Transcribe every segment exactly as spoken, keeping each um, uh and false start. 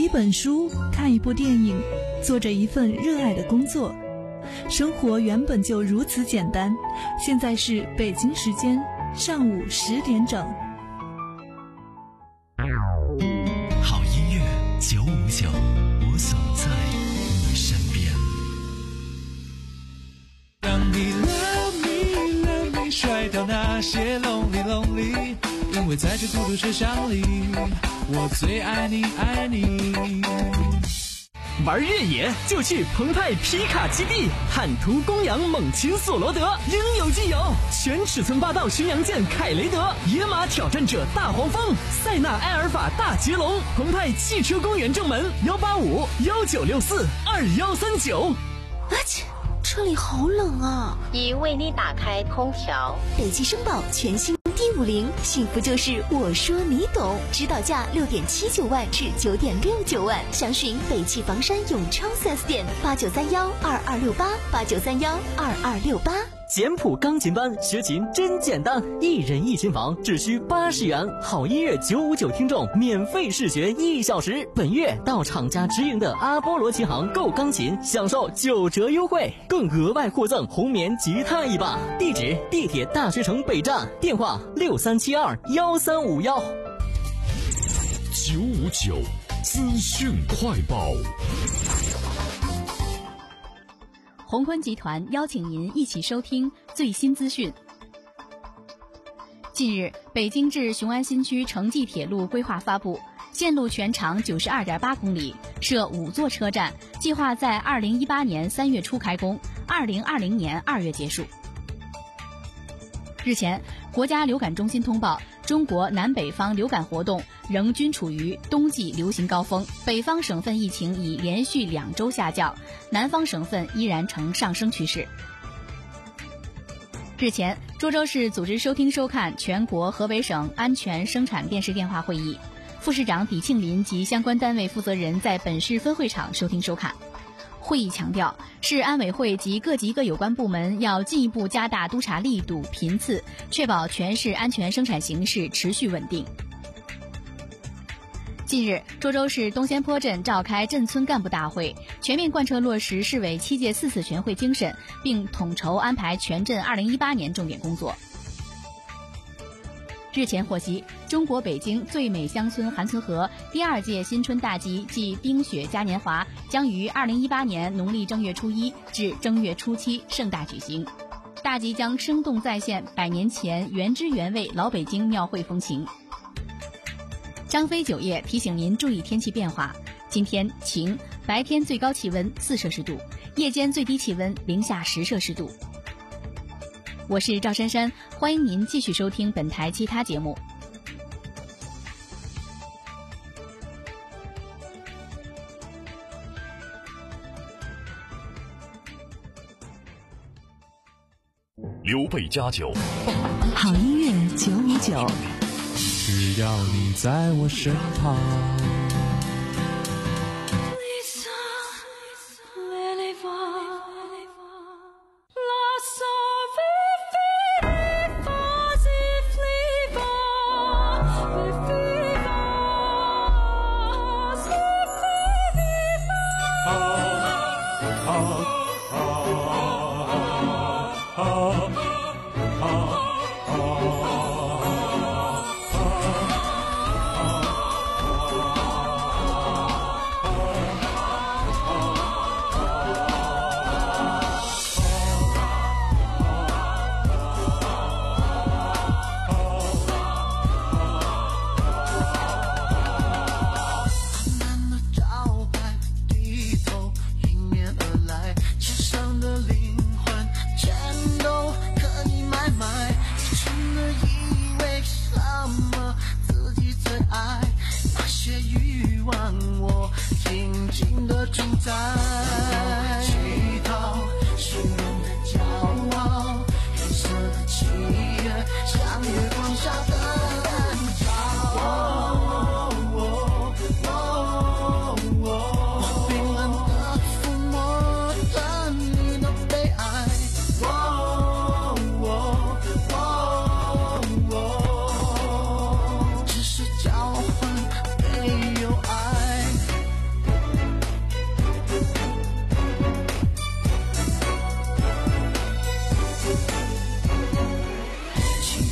一本书，看一部电影，做着一份热爱的工作。生活原本就如此简单。现在是北京时间上午十点整。 好音乐九五九，我总在你身边。 当你 love me love me 甩掉那些 lonely lonely， 因为在这孤独车厢里，我最爱你爱你。 玩越野就去澎湃皮卡基地，汉途、公羊、猛禽、索罗德，应有尽有。全尺寸霸道巡洋舰凯雷德，野马挑战者大黄蜂，塞纳埃尔法大捷龙。澎湃汽车公园正门幺八五幺九六四二幺三九。 啊切，这里好冷啊！ 已为你打开空调。 北汽绅宝全新 D 五零，幸福就是我说你懂，指导价六点七九万至九点六九万，详询北汽房山永昌 四 S 店八九三幺二二六八八九三幺二二六八。 简谱钢琴班学琴真简单，一人一琴房只需八十元，好音乐九五九听众免费试学一小时。本月到厂家直营的阿波罗琴行购钢琴，享受九折优惠，更额外获赠红棉吉他一把。地址：地铁大学城北站，电话六三七二幺三五幺。 九五九资讯快报。 宏坤集团邀请您一起收听最新资讯。近日，北京至雄安新区城际铁路规划发布，线路全长 九十二点八公里，设五座车站，计划在二零一八年三月初开工，二零二零年二月结束。日前，国家流感中心通报，中国南北方流感活动仍均处于冬季流行高峰，北方省份疫情已连续两周下降，南方省份依然呈上升趋势。日前，涿州市组织收听收看全国河北省安全生产电视电话会议，副市长李庆林及相关单位负责人在本市分会场收听收看。会议强调，市安委会及各级各有关部门要进一步加大督查力度、频次，确保全市安全生产形势持续稳定。近日，涿州市东仙坡镇召开镇村干部大会，全面贯彻落实市委七届四次全会精神，并统筹安排全镇二零一八年重点工作。日前获悉，中国北京最美乡村韩村河第二届新春大集暨冰雪嘉年华将于二零一八年农历正月初一至正月初七盛大举行。大集将生动再现百年前原汁原味老北京庙会风情。张飞酒业提醒您注意天气变化，今天晴，白天最高气温四摄氏度，夜间最低气温零下十摄氏度。我是赵珊珊，欢迎您继续收听本台其他节目。 刘备家酒， 好音乐九五九， 只要你在我身旁。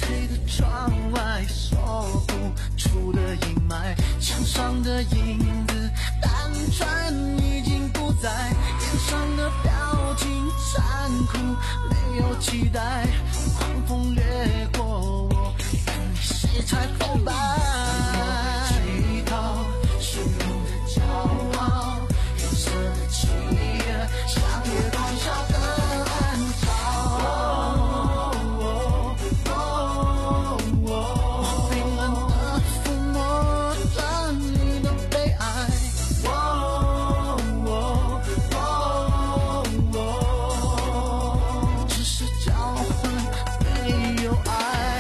黑的窗外说不出的阴霾，墙上的影子单纯已经不在，脸上的表情残酷没有期待，狂风掠过我，眼里是彩虹白，乞讨是我的骄傲，黑色的漆黑像月光下的暗潮，我冰冷的抚摸着你的悲哀，只是交换没有爱。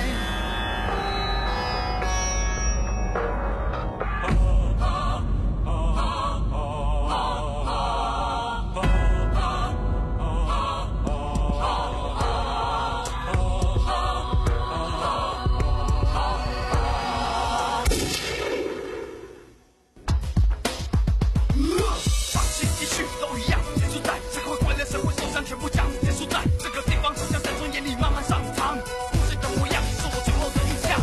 放弃继续都一样，结束在这个快乐社会，受伤全部讲，结束在这个地方，就像在从眼里慢慢上膛。故事的模样是我最后的印象。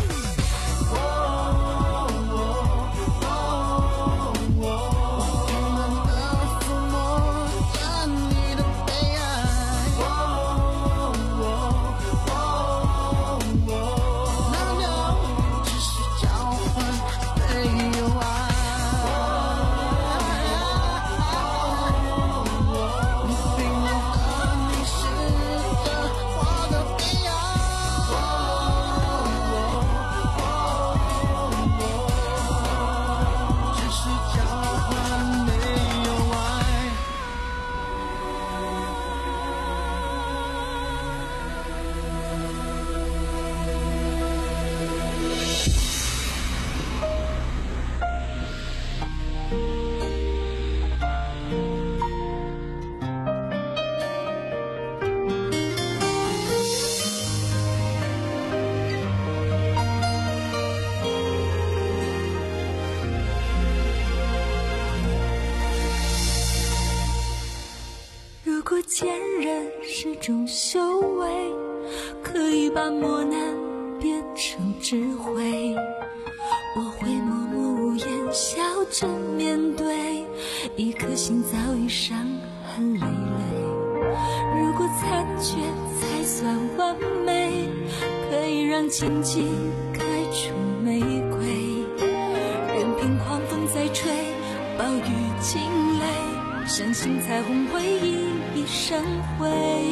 如果坚韧是种修为，可以把磨难变成智慧，我会默默无言笑着面对，一颗心早已伤痕累累。如果残缺才算完美，可以让荆棘开出玫瑰，任凭狂风再吹，暴雨惊雷，相信彩虹会熠熠生辉。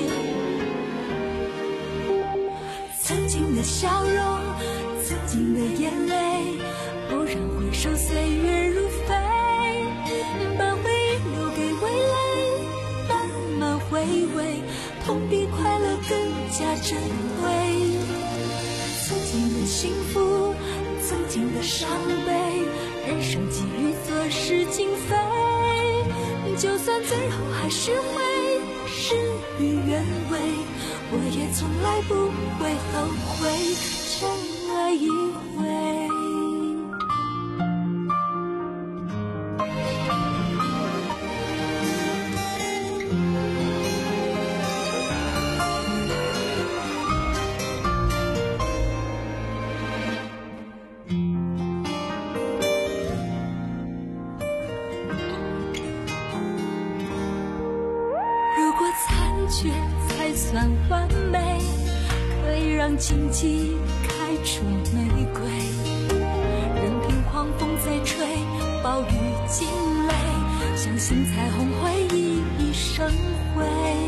曾经的笑容，曾经的眼泪，蓦然回首，岁月如飞，把回忆留给未来，慢慢回味，痛比快乐更加珍贵。曾经的幸福，曾经的伤悲，人生际遇做事情非，就算最后还是会事与愿违，我也从来不会后悔，真爱一回。却才算完美，可以让荆棘开出玫瑰，任凭狂风再吹，暴雨惊雷，相信彩虹会熠熠生辉。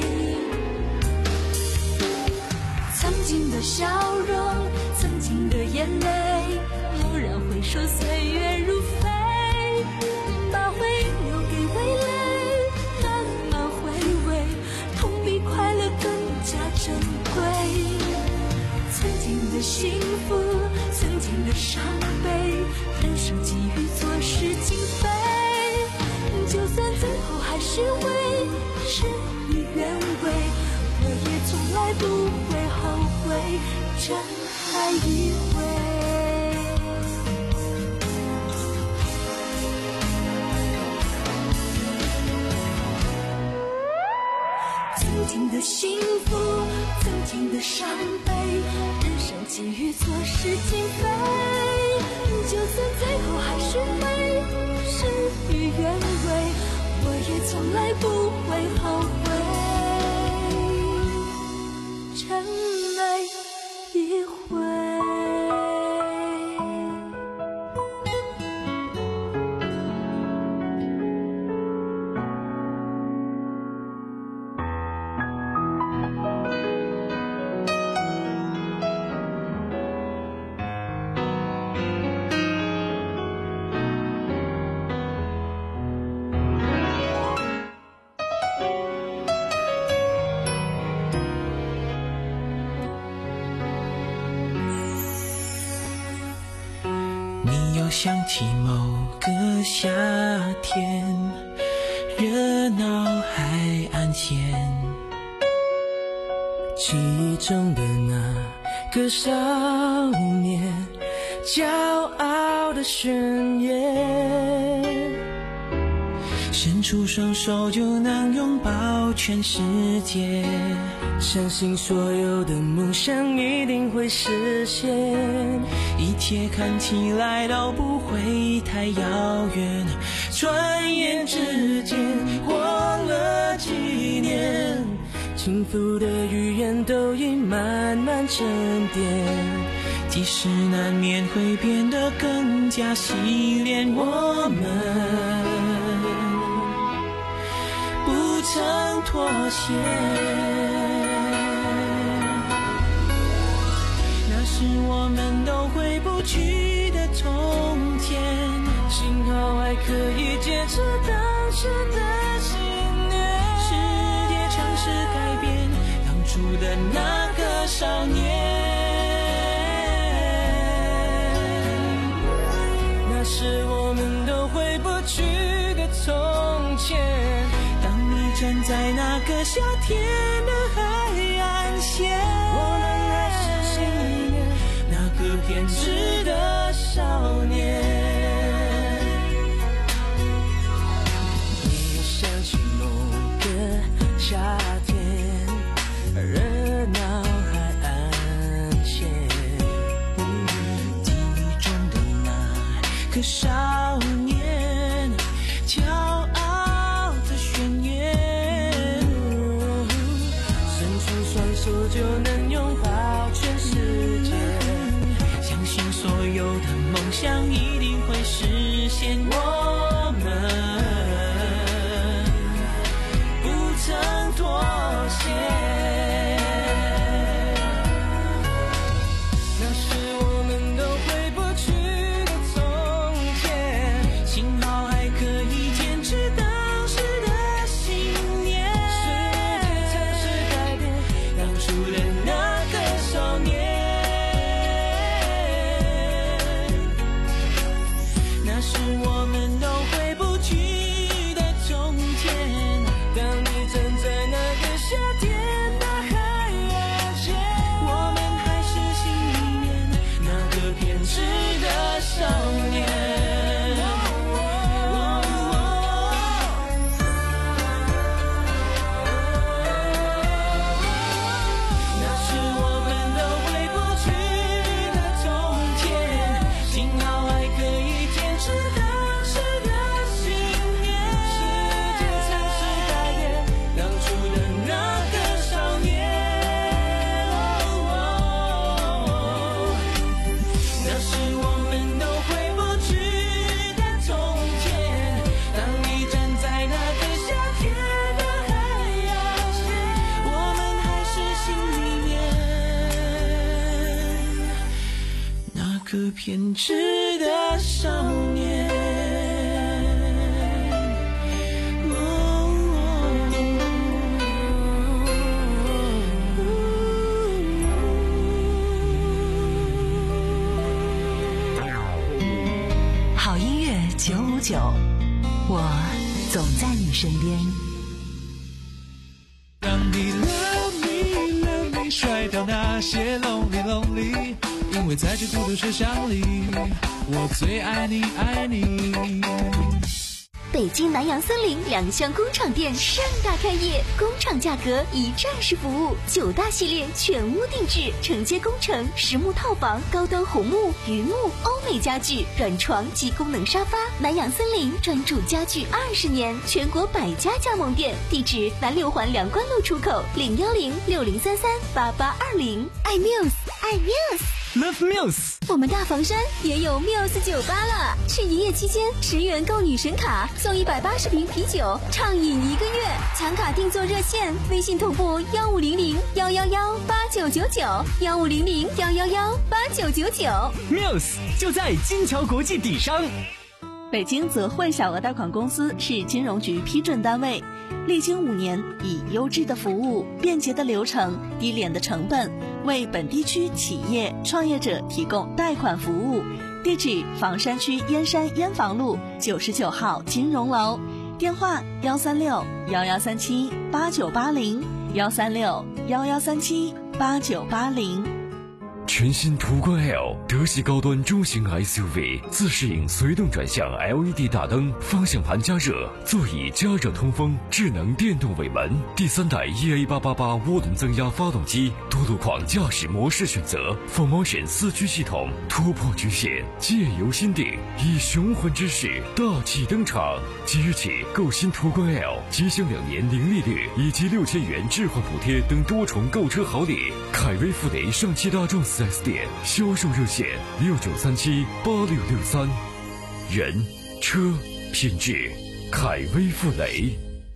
曾经的笑容，曾经的眼泪，蓦然回首，岁月如飞，把回忆留给未来，慢慢回味，痛比快乐更加珍贵。曾经的幸福，曾经的伤悲，人生际遇做事情非，就算最后还是会事与愿违，我也从来不会后悔，真爱一回。曾经的幸福，曾经的伤悲，人生际遇做情非，就算最后还是会事与愿违，我也从来不会后悔，真没一回。 想起某个夏天，热闹海岸线，记忆中的那个少年，骄傲的宣言，伸出双手就能拥抱全世界，相信所有的梦想一定会实现，一切看起来都不会太遥远，转眼之间过了几年，幸福的语言都已慢慢沉淀，即使难免会变得更加洗练，我们不曾妥协，那是我们都回不去的从前，幸好还可以坚持当时的信念，世界尝试改变当初的那个少年，那是我们都回不去的从前，站在那个夏天的海岸线，我们还是心里面那个偏执的少年。你想起某个夏天，热闹海岸线，记忆中的那个少年，骄傲的宣言，手就能拥抱全世界，相信所有的梦想一定会实现，我们不曾妥协，那是我们都回不去的从前，幸好还可以坚持当时的信念，除了那个少年，那是我们都回不去的从前，当你站在那个夏天的海岸线，我们还是心里面那个偏执的少年，个偏执的少年。 好音乐九五九，我总在你身边。 让你 love me love me 甩掉那些 lonely lonely， 因为在这孤独车厢里，我最爱你爱你。 北京南洋森林两项工厂店盛大开业，工厂价格一站式服务，九大系列全屋定制，承接工程、实木套房、高端红木、榆木、欧美家具、软床及功能沙发。南洋森林专注家具二十年，全国百家加盟店，地址南六环梁关路出口零幺零六零三三八八二零。爱 Muse， 爱 Muse。Love Muse， 我们大房山也有 Muse 酒吧了。去营业期间，十元购女神卡，送一百八十瓶啤酒，畅饮一个月。抢卡定做热线，微信同步幺五零零幺幺幺八九九九，幺五零零幺幺幺八九九九。 Muse 就在金桥国际底商。 北京泽汇小额贷款公司是金融局批准单位，历经五年，以优质的服务、便捷的流程、低廉的成本，为本地区企业创业者提供贷款服务。地址：房山区燕山燕房路九十九号金融楼，电话：幺三六幺幺三七八九八零，幺三六幺幺三七八九八零。 全新途观 L 德系高端中型 S U V， 自适应随动转向 L E D 大灯，方向盘加热，座椅加热通风，智能电动尾门，第三代 E A 八八八涡轮增压发动机，多路况驾驶模式选择 ，four motion 四驱系统，突破局限，借由心定，以雄浑之势大气登场。即日起购新途观 L， 即享两年零利率以及六千元置换补贴等多重购车好礼。凯威富雷上汽大众四 S 店销售热线六九三七八六六三，人车品质，凯威富雷。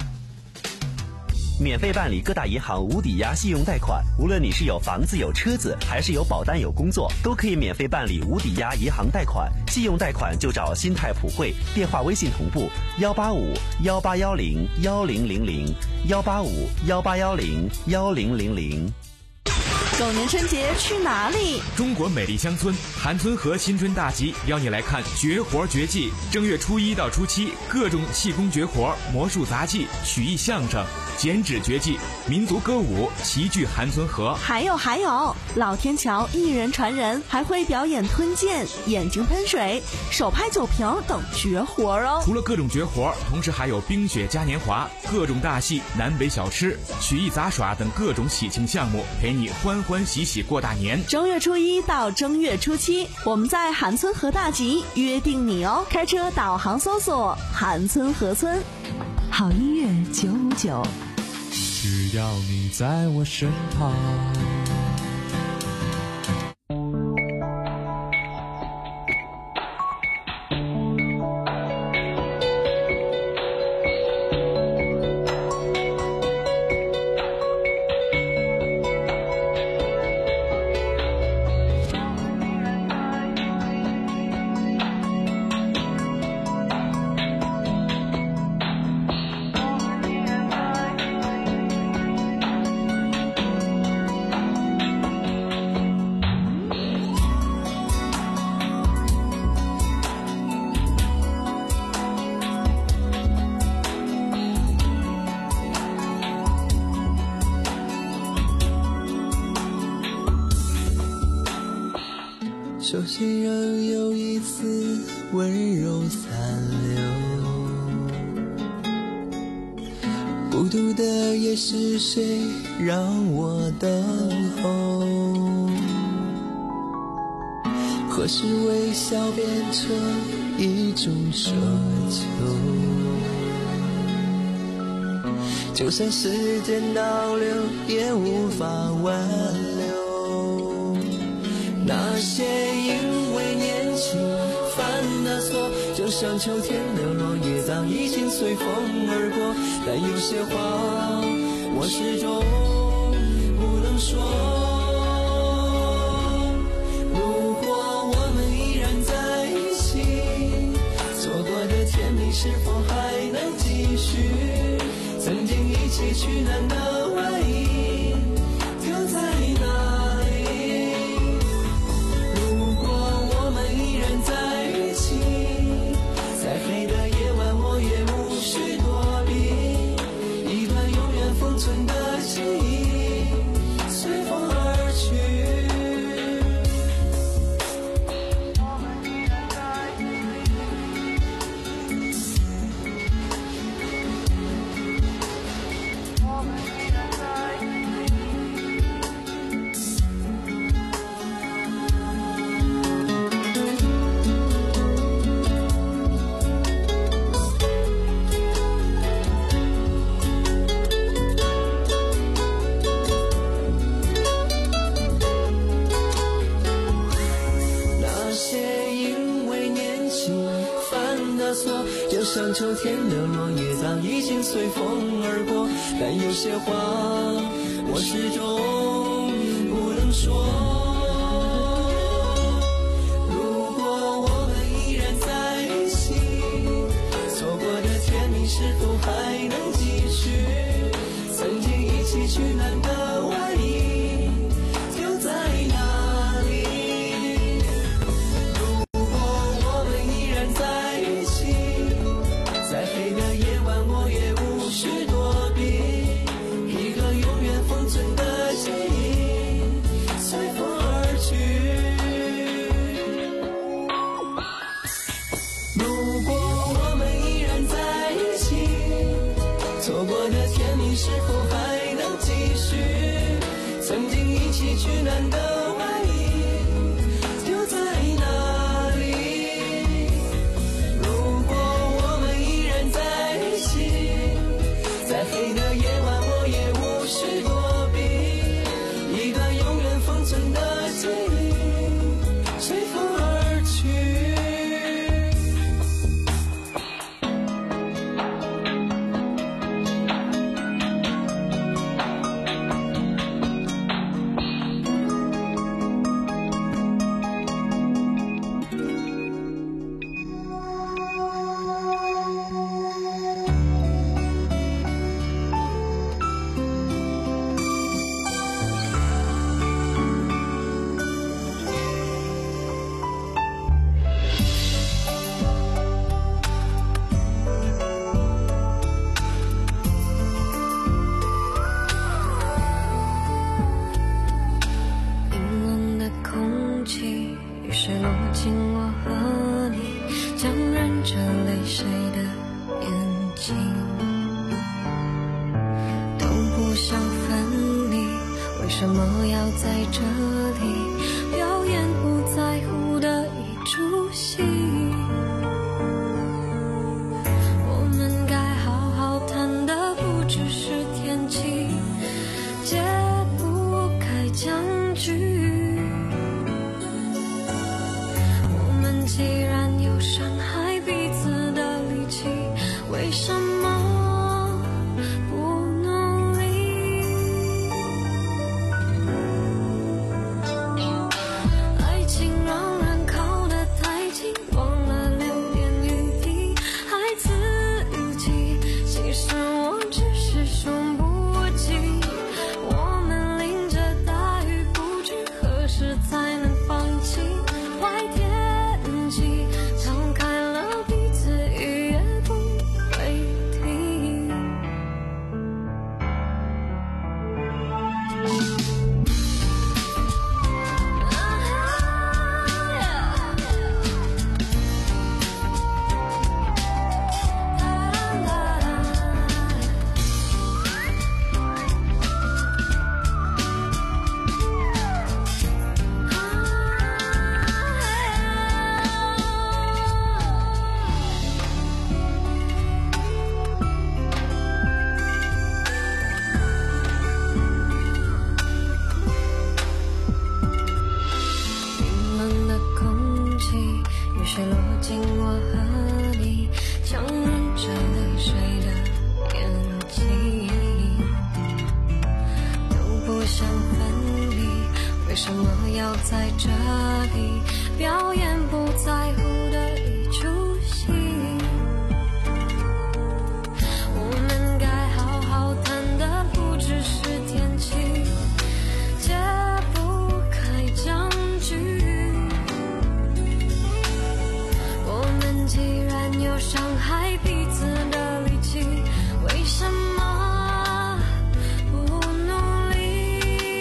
免费办理各大银行无抵押信用贷款，无论你是有房子有车子，还是有保单有工作，都可以免费办理无抵押银行贷款。信用贷款就找新泰普惠，电话微信同步幺八五幺八幺零幺零零零幺八五幺八幺零幺零零零。 狗年春节去哪里？ 中国美丽乡村韩村河新春大集邀你来看绝活绝技。正月初一到初七，各种气功绝活、魔术杂技、曲艺相声、剪纸绝技、民族歌舞齐聚韩村河。 还有还有，老天桥一人传人，还会表演吞剑、眼睛喷水、手拍酒瓶等绝活哦。 除了各种绝活，同时还有冰雪嘉年华、各种大戏、南北小吃、曲艺杂耍等各种喜庆项目，陪你欢欢喜喜过大年。 正月初一到正月初七，我们在韩村河大集约定你哦。开车导航搜索韩村河村。 好音乐九五九， 只要你在我身旁。 手心仍有一丝温柔残留，孤独的夜是谁让我等候？何时微笑变成一种奢求？就算时间倒流，也无法挽留。那些因为年轻犯的错，就像秋天的落叶，早已经随风而过。但有些话我始终不能说。如果我们依然在一起，错过的甜蜜是否还能继续？曾经一起取暖的回忆丢在哪？ 索，就像秋天的落叶早已经随风而过，但有些话我始终不能说。如果我们依然在一起，错过的甜蜜是否还能继续？曾经一起取暖的外衣丢在哪里？如果我们依然在一起，在黑的夜晚我也无需躲避，一个永远封存的记忆随风而去。如果我们依然在一起，错过的甜蜜是否还能继续？曾经一起取暖的外衣丢在哪里？如果我们依然在一起，在黑的夜晚我也无需躲避，一段永远封存的记忆随风而去。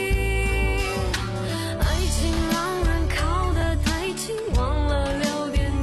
爱情让人靠得太近，忘了留点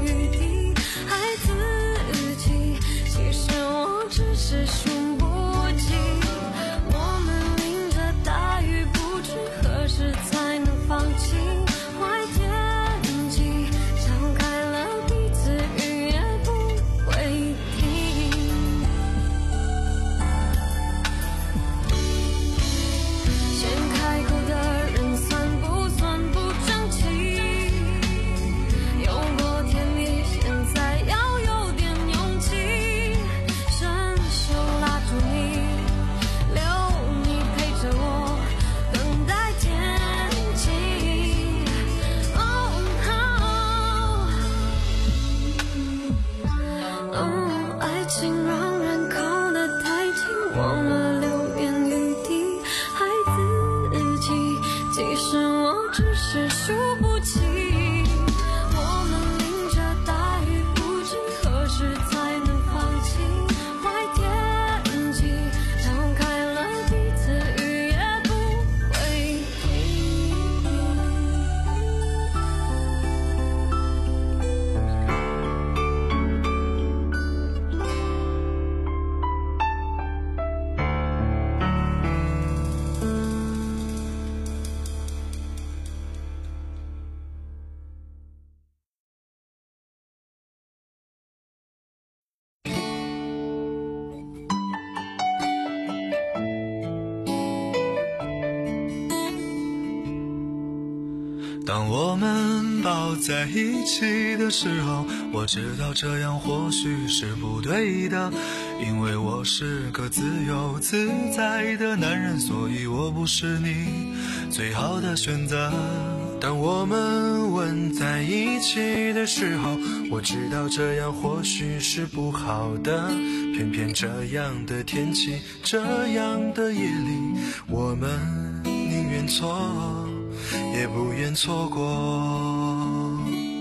我们抱在一起的时候，我知道这样或许是不对的，因为我是个自由自在的男人，所以我不是你最好的选择。当我们吻在一起的时候，我知道这样或许是不好的，偏偏这样的天气，这样的夜里，我们宁愿错也不愿错过。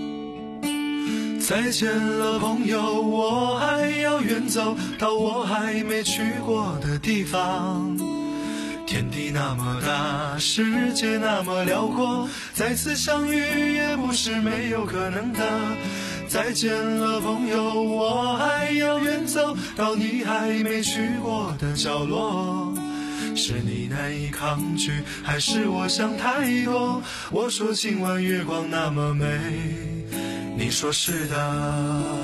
再见了朋友，我还要远走到我还没去过的地方。天地那么大，世界那么辽阔，再次相遇也不是没有可能的。再见了朋友，我还要远走到你还没去过的角落。是你难以抗拒，还是我想太多？我说今晚月光那么美，你说是的。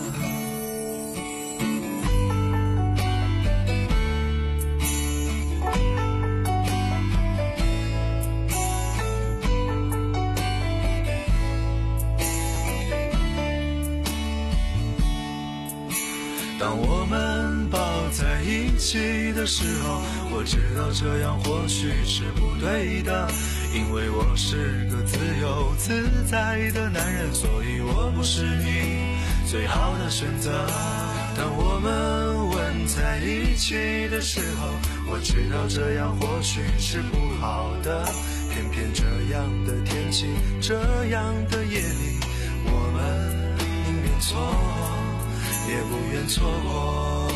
当我们抱在一起的时候，我知道这样或许是不对的，因为我是个自由自在的男人，所以我不是你最好的选择。当我们吻在一起的时候，我知道这样或许是不好的，偏偏这样的天气，这样的夜里，我们宁愿错也不愿错过。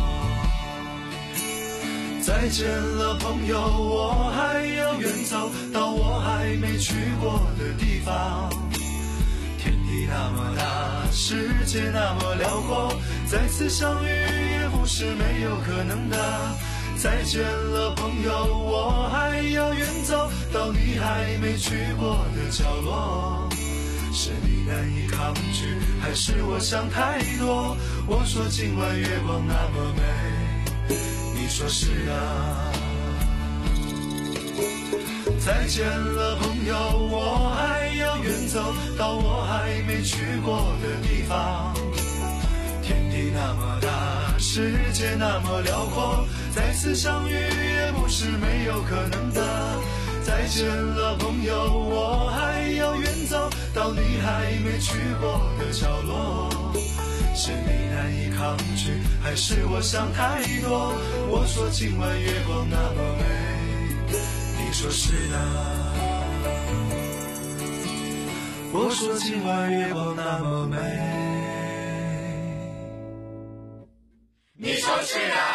再见了朋友，我还要远走到我还没去过的地方。天地那么大，世界那么辽阔，再次相遇也不是没有可能的。再见了朋友，我还要远走到你还没去过的角落。是你难以抗拒，还是我想太多？我说今晚月光那么美，你说是啊。再见了朋友，我还要远走到我还没去过的地方。天地那么大，世界那么辽阔，再次相遇也不是没有可能的。再见了朋友，我还要远走到你还没去过的角落。是你难以抗拒，还是我想太多？我说今晚月光那么美，你说是啊。我说今晚月光那么美，你说是啊。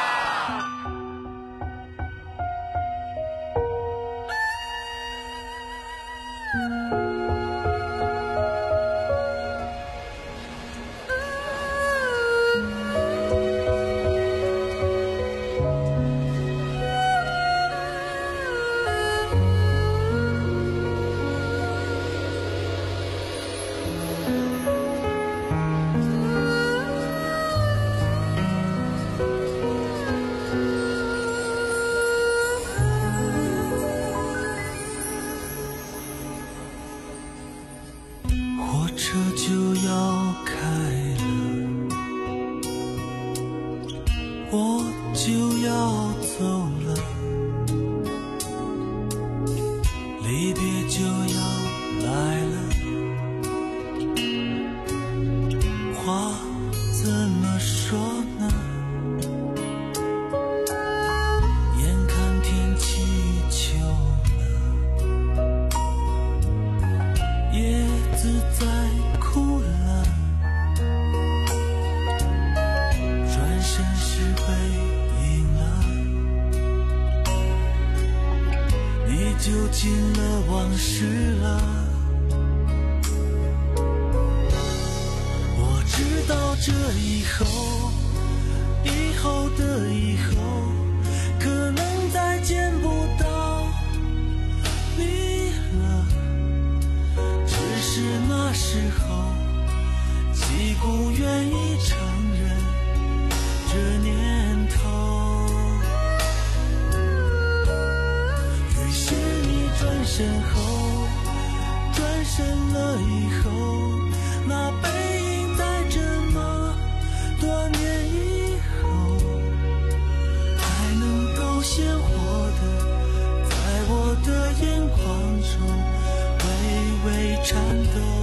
身后，转身身了以后，那背影在这么多年以后，还能够鲜活的在我的眼眶中微微颤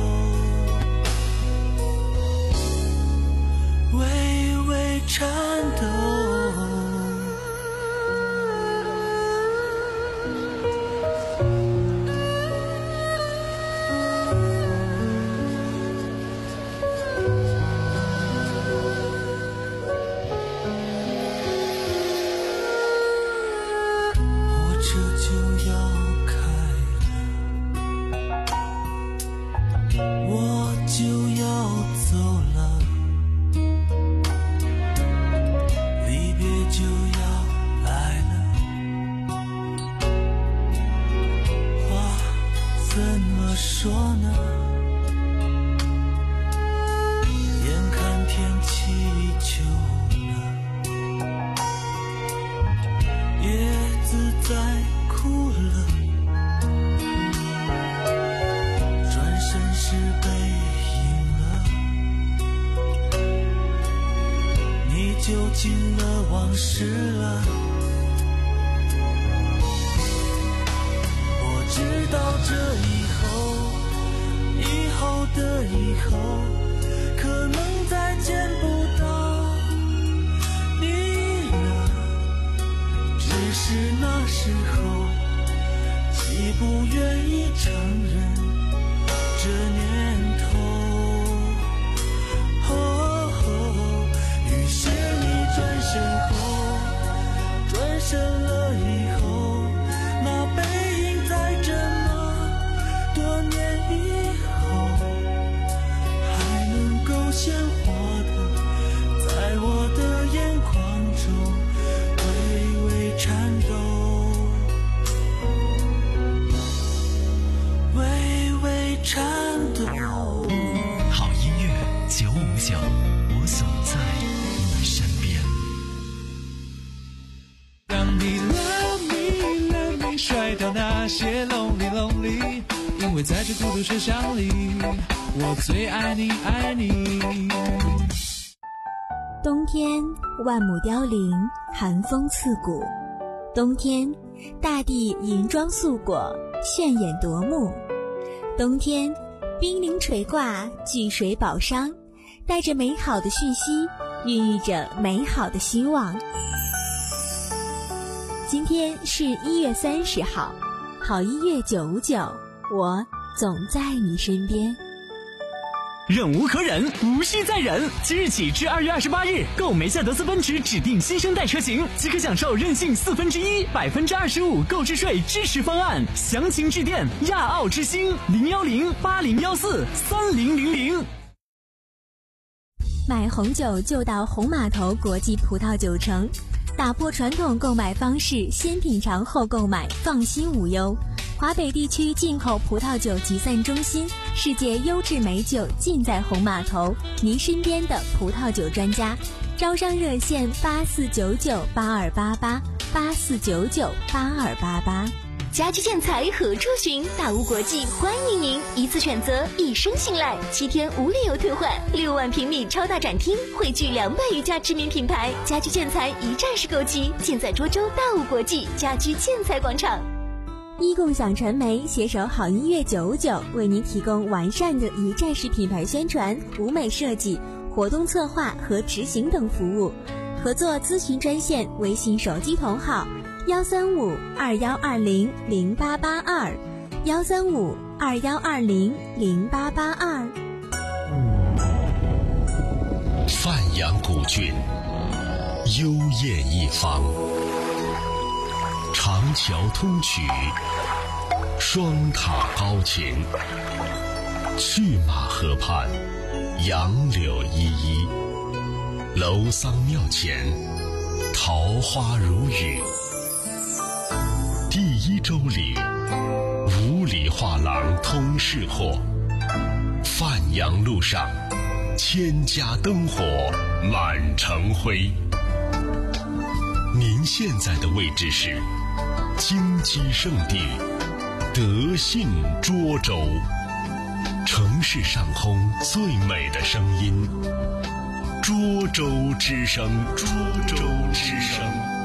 抖，微微颤抖。就进了往事了，我知道这以后，以后的以后，可能再见不到你了。只是那时候，既不愿意承认这年头。转身后，转身了以后，那背影在这么多年以后，还能够鲜活的在我的眼眶中微微颤抖，微微颤抖。 好音乐九五九，我所在。 甩掉那些 lonely lonely， 因为在这孤独声响里，我最爱你爱你。 冬天万亩凋零，寒风刺骨。冬天大地银装素裹，炫眼夺目。冬天冰凌垂挂，巨水宝商，带着美好的讯息，孕育着美好的希望。今天是一月三十号，好音乐九五九，我总在你身边。 忍无可忍，无需再忍。即日起至二月二十八日，购梅赛德斯奔驰指定新生代车型，即可享受任性四分之一、百分之二十五购置税支持方案。详情致电亚奥之星零幺零八零幺四三零零零。 买红酒就到红码头国际葡萄酒城。打破传统购买方式，先品尝后购买，放心无忧。华北地区进口葡萄酒集散中心，世界优质美酒尽在红码头，您身边的葡萄酒专家。招商热线八四九九八二八八八四九九八二八八。 家居建材何处寻？大屋国际欢迎您，一次选择，一生信赖，七天无理由退换，六万平米超大展厅，汇聚两百余家知名品牌，家居建材一站式购齐，尽在涿州大屋国际家居建材广场。一共享传媒携手好音乐九五九，为您提供完善的一站式品牌宣传、舞美设计、活动策划和执行等服务。合作咨询专线，微信手机同号幺三五二幺二零零八八二，幺三五二幺二零零八八二。 范阳古郡，幽艳一方，长桥通衢，双塔高擎，去马河畔，杨柳依依，楼桑庙前，桃花如雨。第一周里，五里画廊通市货，范阳路上，千家灯火满城辉。您现在的位置是京畿圣地德信涿州。 城市上空最美的声音，涿州之声，涿州之声。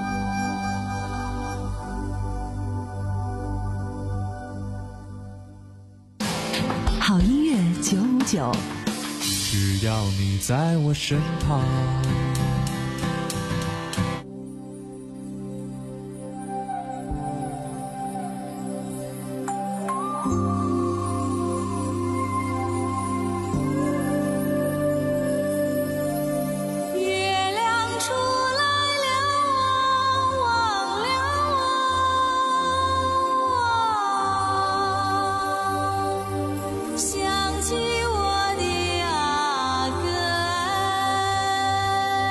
好音乐九五九， 只要你在我身旁。 想起我的阿哥。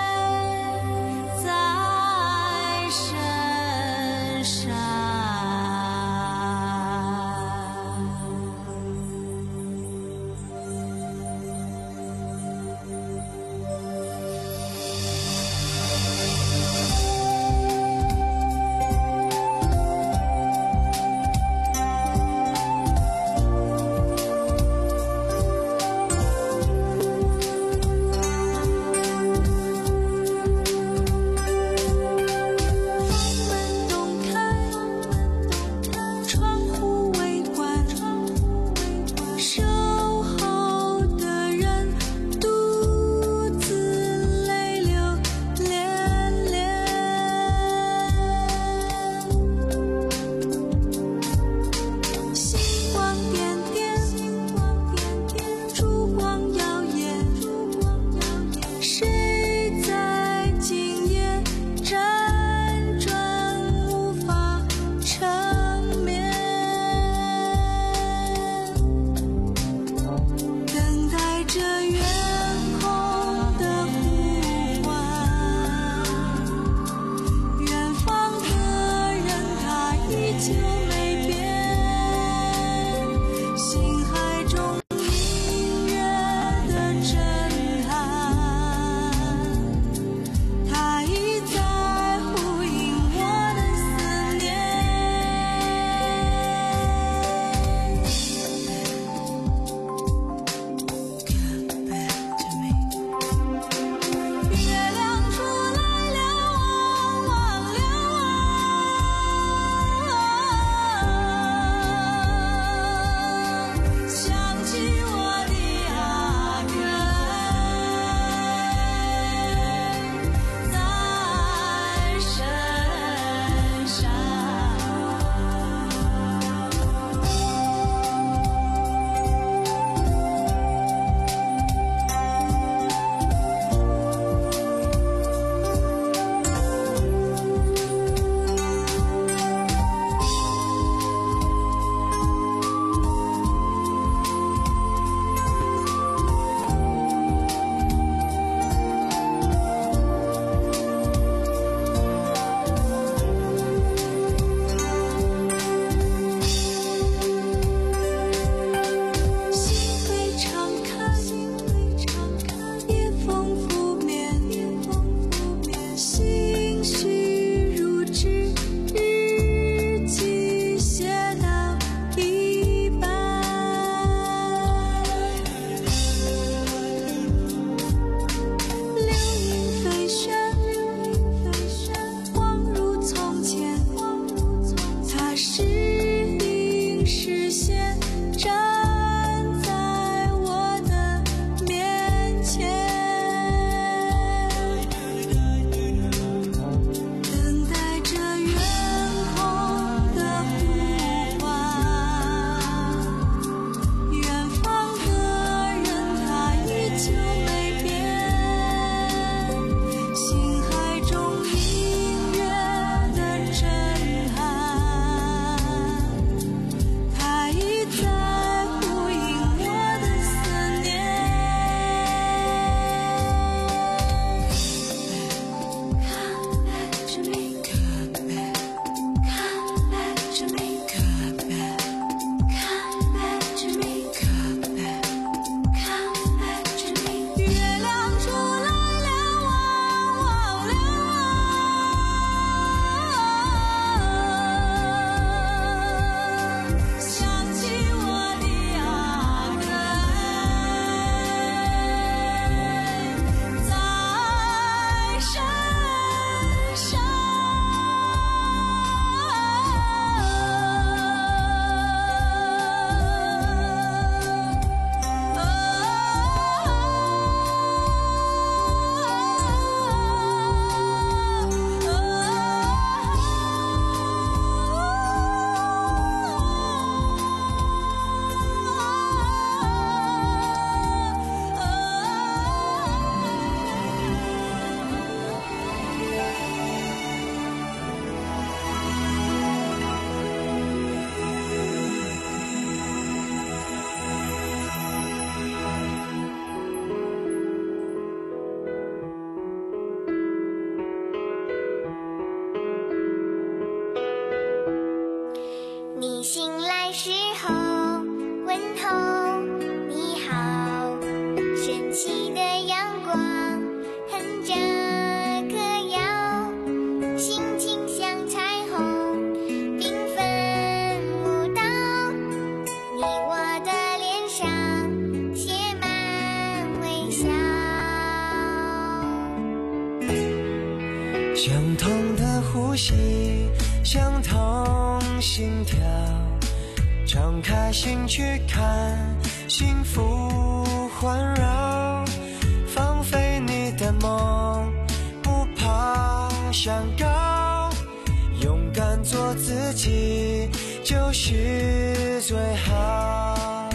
呼吸，相同心跳，敞开心去看，幸福环绕，放飞你的梦，不怕想高，勇敢做自己就是最好。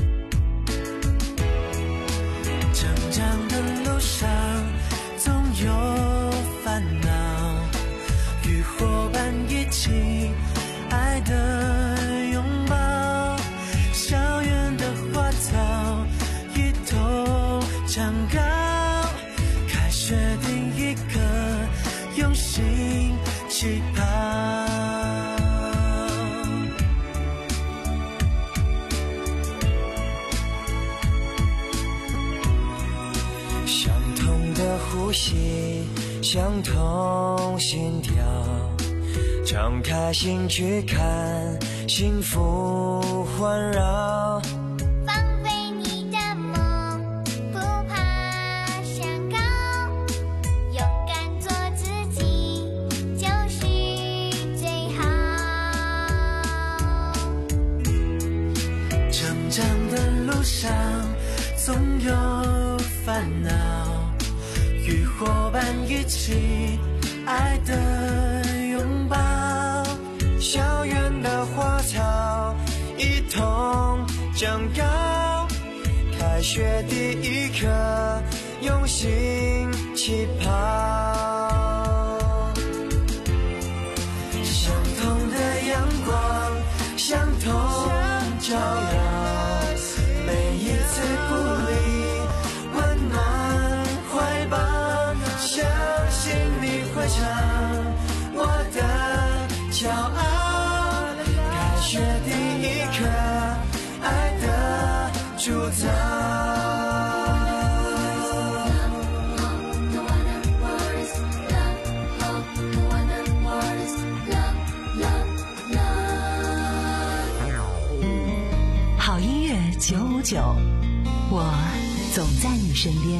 成长的路上总有烦恼，与伙伴一起爱的拥抱，校园的花草一同长高，开学第一课用心起跑，相同的呼吸，相同心跳，敞开心去看，幸福环绕， 放飞你的梦，不怕想高，勇敢做自己就是最好。 成长的路上总有烦恼，与伙伴一起爱的拥抱，校园的花草一同长高，开学第一课用心起跑，相同的阳光，相同照耀，每一次鼓励温暖怀抱，相信你会唱我的骄傲，开学第一课爱的铸造。 好音乐九五九，我总在你身边。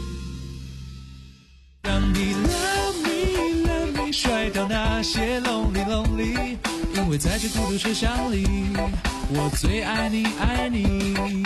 让你 love me love me 甩掉那些 lonely lonely， 因为在这孤独车厢里，我最爱你爱你。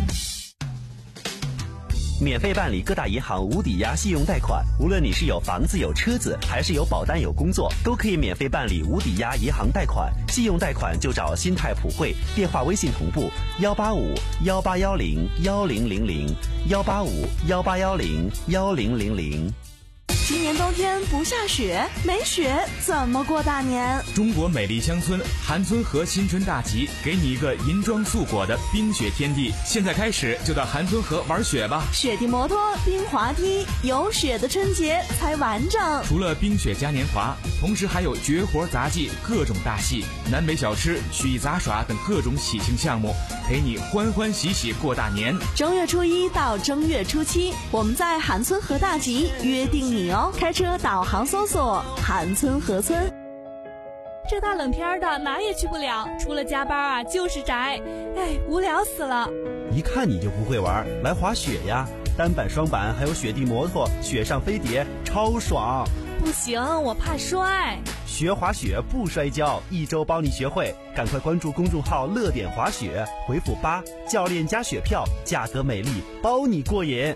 免费办理各大银行无抵押信用贷款，无论你是有房子有车子，还是有保单有工作，都可以免费办理无抵押银行贷款。信用贷款就找新泰普惠，电话微信同步幺八五幺八幺零幺零零零幺八五幺八幺零幺零零零。 今年冬天不下雪，没雪怎么过大年？ 中国美丽乡村韩村河新春大集，给你一个银装素裹的冰雪天地。现在开始就到韩村河玩雪吧！ 雪地摩托、冰滑梯，有雪的春节才完整。 除了冰雪嘉年华，同时还有绝活杂技、各种大戏、南北小吃、曲艺杂耍等各种喜庆项目，陪你欢欢喜喜过大年。 正月初一到正月初七，我们在韩村河大集约定你哦。开车导航搜索韩村河村。 这大冷天的哪也去不了，除了加班啊就是宅，哎，无聊死了。 一看你就不会玩，来滑雪呀！单板、双板还有雪地摩托、雪上飞碟，超爽。 不行，我怕摔。 学滑雪不摔跤，一周帮你学会。赶快关注公众号乐点滑雪，回复八，教练加雪票，价格美丽，包你过瘾。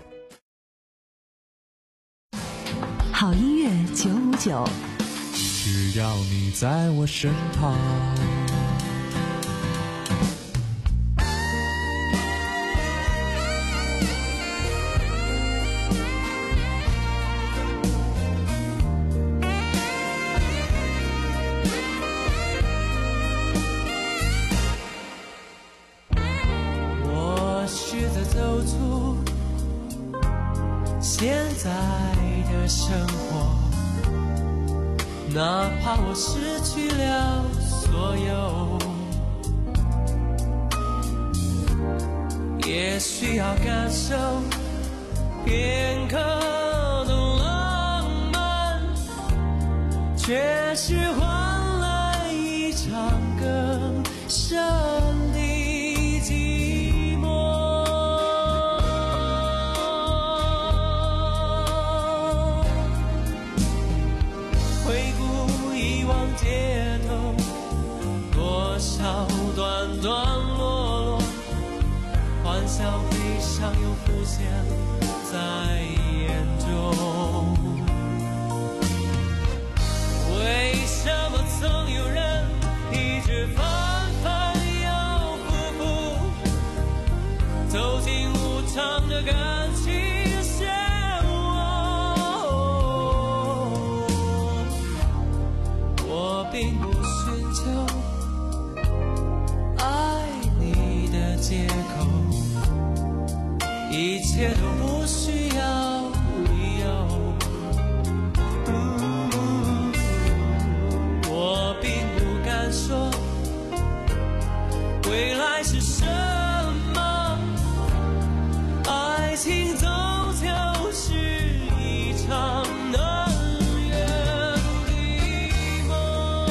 好音乐九五九， 只要你在我身旁。 我试着走出现在的生活，哪怕我失去了所有，也需要感受片刻的浪漫，却是换来一场更深的寂寞。回顾一悲伤又浮现在眼中。为什么曾有人一直反反又复复，走进无常的感情漩涡？我并不寻求爱你的借口，一切都不需要理由。我并不敢说未来是什么，爱情终究是一场能源的梦。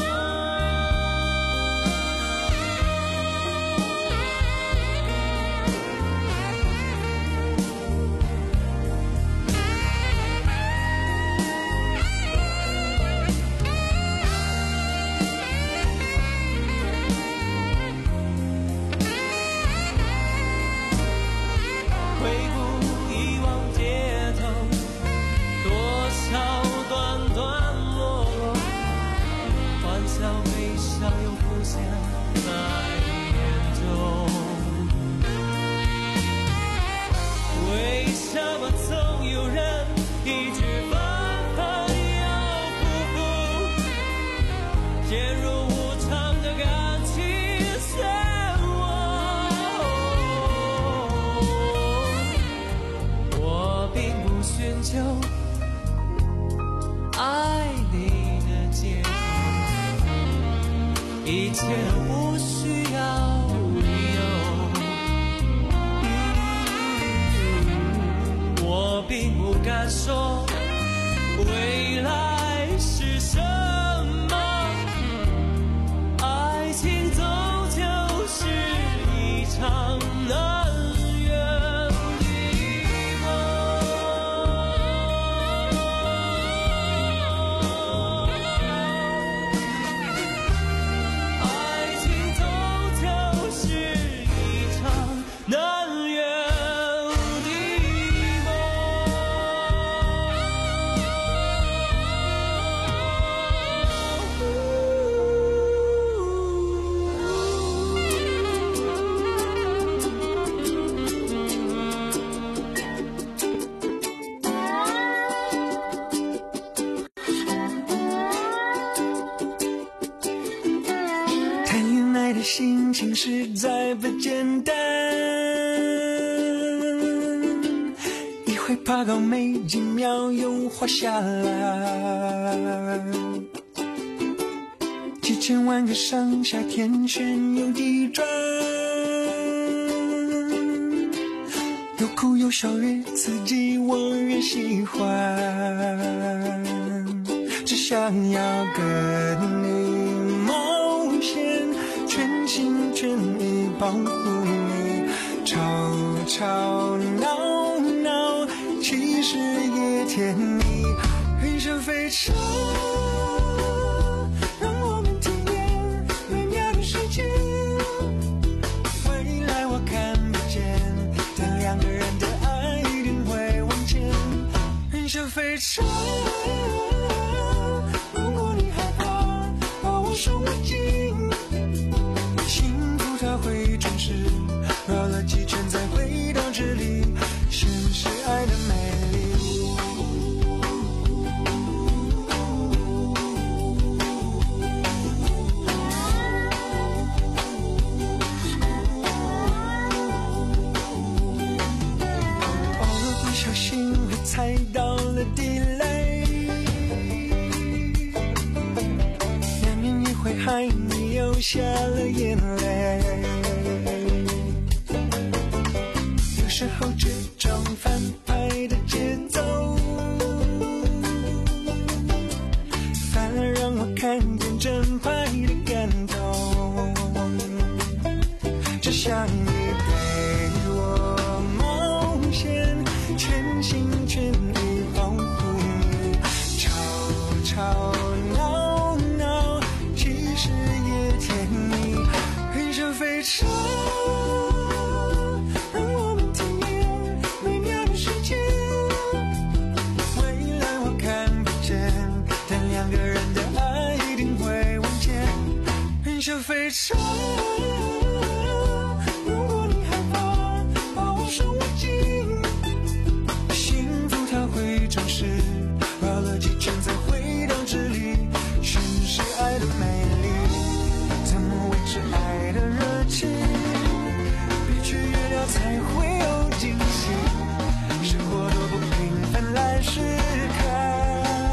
回顾以往街头，多少段段落落，欢笑悲伤又浮现在眼中。为什么总有人一直反反又复复，陷入无常的感情漩涡？我并不寻求爱你的借口，一切都不需要理由。我并不敢说未来是什么，爱情终究是一场能源的梦。爱情终究是一场能源的梦。 谈恋爱的心情实在不简单，一会爬高没几秒又滑下来，几千万个上下天旋又地转，又哭又笑越刺激我越喜欢，只想要跟你冒险，全心全意保护你，吵吵闹闹其实也甜蜜，人生非常让我们体验美妙的世界，未来我看不见，但两个人的爱一定会往前，人生非常如果你害怕把我手握紧，幸福它会准时绕了几圈再回到这里，现实爱的美丽。偶尔不小心会踩到了地雷，难免也会害你流下了眼泪，有时候这种反派的节奏反而让我看见正派的感动，只想你陪我冒险，全心全意保护你，吵吵闹闹其实也甜蜜，人生非常让我们体常。如果你害怕把我手握紧，幸福它会真实，绕了几圈才回到这里，宣示爱的美丽。怎么维持爱的热情？别去预料才会有惊喜，生活多不平凡，来试看。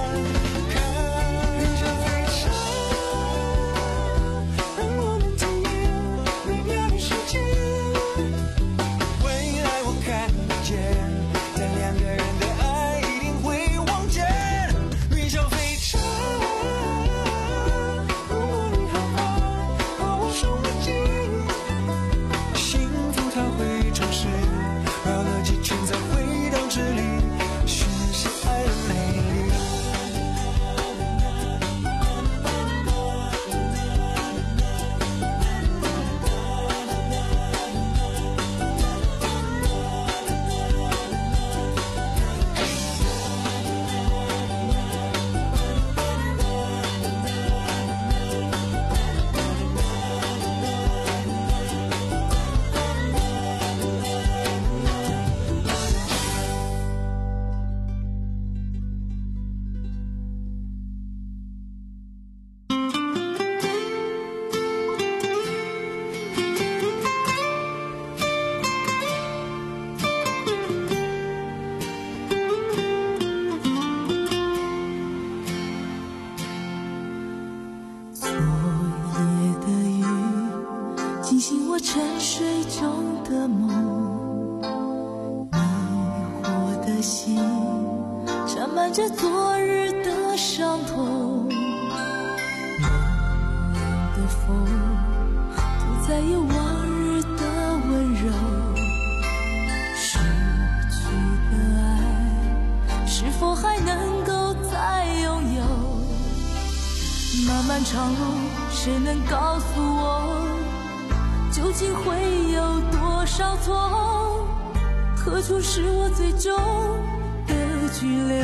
沉睡中的梦，迷惑的心缠满着昨日的伤痛，冷冷的风不再有往日的温柔，失去的爱是否还能够再拥有？漫漫长路，谁能告诉我究竟会有多少错？何处是我最终的居留？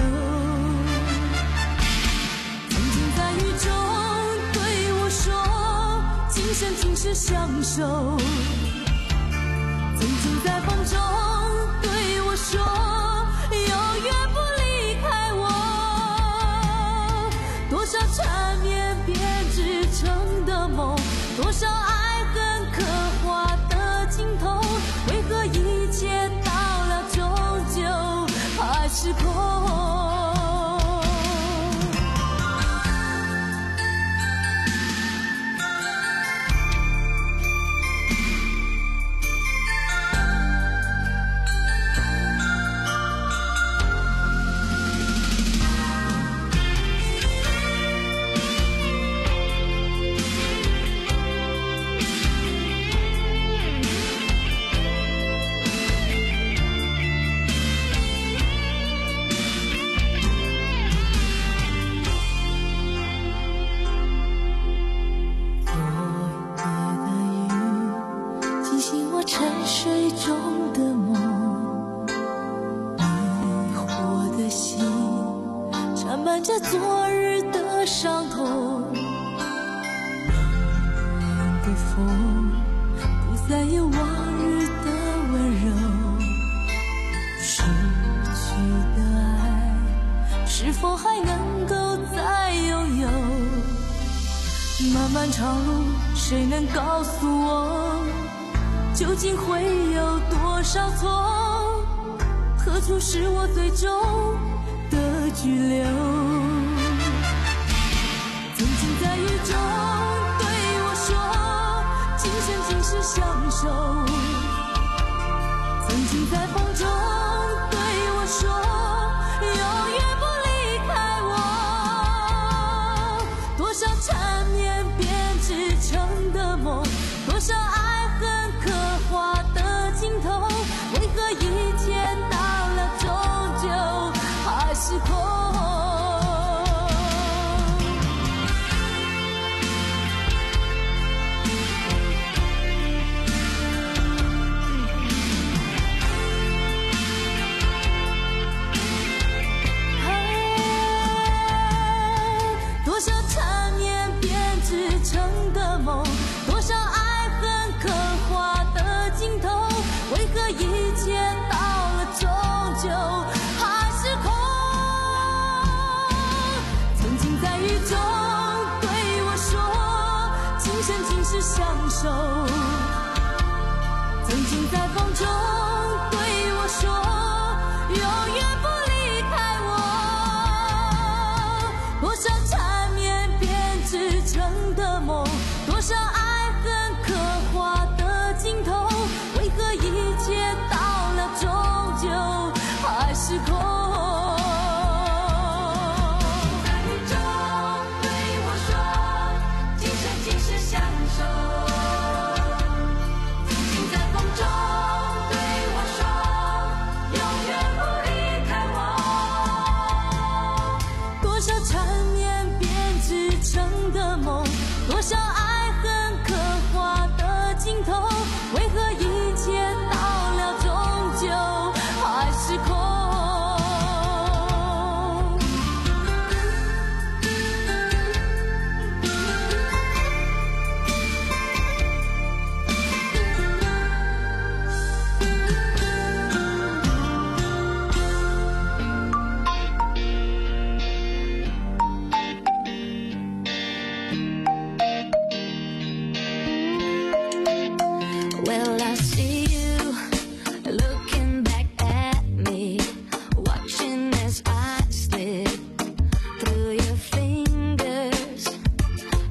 曾经在雨中对我说，今生今世相守。曾经在风中对我说，永远不离开我。多少缠绵编织成的梦，多少爱恨刻画的镜头，为何一切到了终究还是空？着昨日的伤痛，冷冷的风不再有往日的温柔，失去的爱是否还能够再拥有？漫漫长路，谁能告诉我究竟会有多少错？何处是我最终的居留？曾经在雨中对我说，今生今世相守。曾经在风中